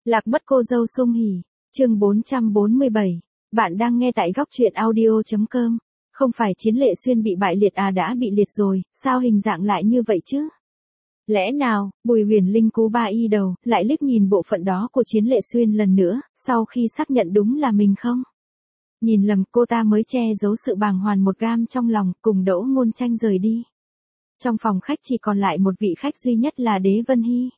Lạc mất cô dâu Sung Hỉ, chương 447. Bạn đang nghe tại góc truyện audio.com. Không phải Chiến Lệ Xuyên bị bại liệt à, đã bị liệt rồi, sao hình dạng lại như vậy chứ? Lẽ nào, Bùi Huyền Linh cú ba y đầu, lại liếc nhìn bộ phận đó của Chiến Lệ Xuyên lần nữa, sau khi xác nhận đúng là mình không? Nhìn lầm, cô ta mới che giấu sự bàng hoàng một gam trong lòng, cùng Đỗ Ngôn Tranh rời đi. Trong phòng khách chỉ còn lại một vị khách duy nhất là Đế Vân Hy.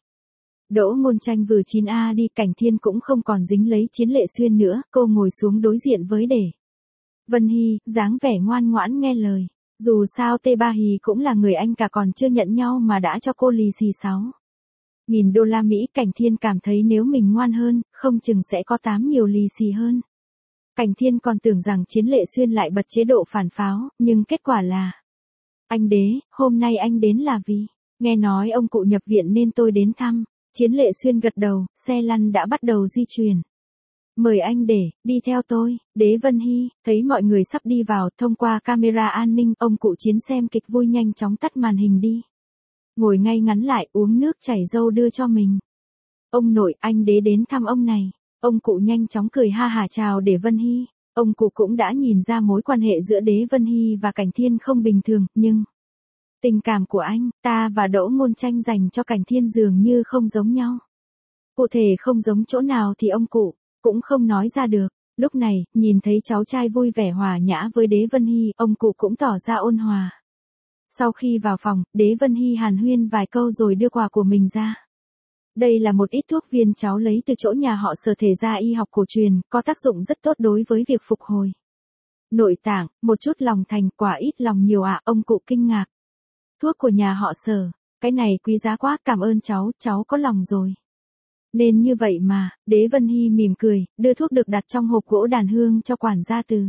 Đỗ Ngôn Tranh vừa 9A đi, Cảnh Thiên cũng không còn dính lấy Chiến Lệ Xuyên nữa, cô ngồi xuống đối diện với Đế Vân Hy, dáng vẻ ngoan ngoãn nghe lời. Dù sao Tê Ba Hì cũng là người anh cả, còn chưa nhận nhau mà đã cho cô lì xì 6.000 đô la Mỹ. Cảnh Thiên cảm thấy nếu mình ngoan hơn, không chừng sẽ có 8 nhiều lì xì hơn. Cảnh Thiên còn tưởng rằng Chiến Lệ Xuyên lại bật chế độ phản pháo, nhưng kết quả là: anh Đế, hôm nay anh đến là vì nghe nói ông cụ nhập viện nên tôi đến thăm. Chiến Lệ Xuyên gật đầu, xe lăn đã bắt đầu di chuyển. Mời anh đi theo tôi. Đế Vân Hy thấy mọi người sắp đi vào, thông qua camera an ninh, ông cụ Chiến xem kịch vui nhanh chóng tắt màn hình đi. Ngồi ngay ngắn lại, uống nước chảy dâu đưa cho mình. Ông nội, anh Đế đến thăm ông này. Ông cụ nhanh chóng cười ha hả chào Đế Vân Hy. Ông cụ cũng đã nhìn ra mối quan hệ giữa Đế Vân Hy và Cảnh Thiên không bình thường, nhưng tình cảm của anh ta và Đỗ Ngôn Tranh dành cho Cảnh Thiên dường như không giống nhau. Cụ thể không giống chỗ nào thì ông cụ cũng không nói ra được. Lúc này, nhìn thấy cháu trai vui vẻ hòa nhã với Đế Vân Hy, ông cụ cũng tỏ ra ôn hòa. Sau khi vào phòng, Đế Vân Hy hàn huyên vài câu rồi đưa quà của mình ra. Đây là một ít thuốc viên cháu lấy từ chỗ nhà họ Sở Thể gia y học cổ truyền, có tác dụng rất tốt đối với việc phục hồi nội tạng, một chút lòng thành, quả ít lòng nhiều ạ. Ông cụ kinh ngạc. Thuốc của nhà họ Sở, cái này quý giá quá, cảm ơn cháu có lòng rồi. Nên như vậy mà. Đế Vân Hy mỉm cười, đưa thuốc được đặt trong hộp gỗ đàn hương cho quản gia Từ.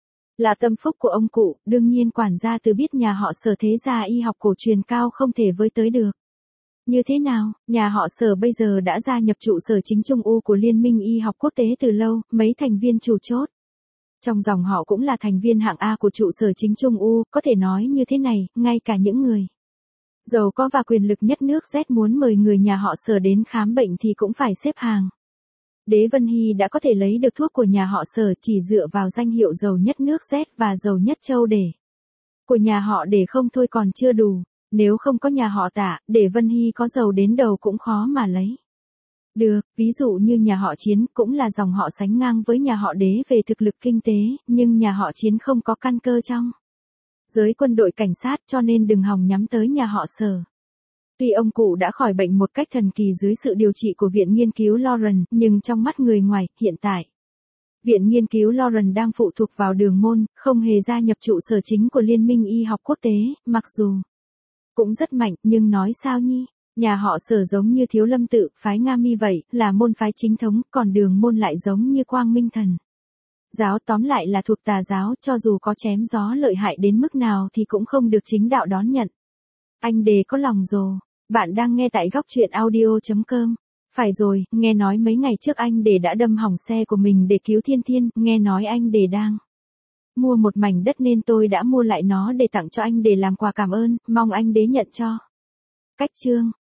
Là tâm phúc của ông cụ, đương nhiên quản gia Từ biết nhà họ Sở Thế gia y học cổ truyền cao không thể với tới được. Như thế nào, nhà họ Sở bây giờ đã gia nhập trụ sở chính Trung U của Liên minh Y học quốc tế từ lâu, mấy thành viên chủ chốt trong dòng họ cũng là thành viên hạng A của trụ sở chính Trung U, có thể nói như thế này, ngay cả những người giàu có và quyền lực nhất nước Z muốn mời người nhà họ Sở đến khám bệnh thì cũng phải xếp hàng. Đế Vân Hy đã có thể lấy được thuốc của nhà họ Sở chỉ dựa vào danh hiệu giàu nhất nước Z và giàu nhất châu Đế của nhà họ Đế không thôi còn chưa đủ. Nếu không có nhà họ Tạ, Đế Vân Hy có giàu đến đầu cũng khó mà lấy được. Ví dụ như nhà họ Chiến cũng là dòng họ sánh ngang với nhà họ Đế về thực lực kinh tế, nhưng nhà họ Chiến không có căn cơ trong giới quân đội cảnh sát, cho nên đừng hòng nhắm tới nhà họ Sở. Tuy ông cụ đã khỏi bệnh một cách thần kỳ dưới sự điều trị của Viện Nghiên cứu Lawrence, nhưng trong mắt người ngoài, hiện tại Viện Nghiên cứu Lawrence đang phụ thuộc vào Đường Môn, không hề gia nhập trụ sở chính của Liên minh Y học quốc tế, mặc dù cũng rất mạnh, nhưng nói sao nhi? Nhà họ Sở giống như Thiếu Lâm Tự, phái Nga Mi vậy, là môn phái chính thống, còn Đường Môn lại giống như Quang Minh Thần giáo, tóm lại là thuộc tà giáo, cho dù có chém gió lợi hại đến mức nào thì cũng không được chính đạo đón nhận. Anh Đế có lòng rồi. Bạn đang nghe tại góc truyện audio.com. Phải rồi, nghe nói mấy ngày trước anh Đế đã đâm hỏng xe của mình để cứu Thiên Thiên, nghe nói anh Đế đang mua một mảnh đất nên tôi đã mua lại nó để tặng cho anh Đế làm quà cảm ơn, mong anh Đế nhận cho. Cách chương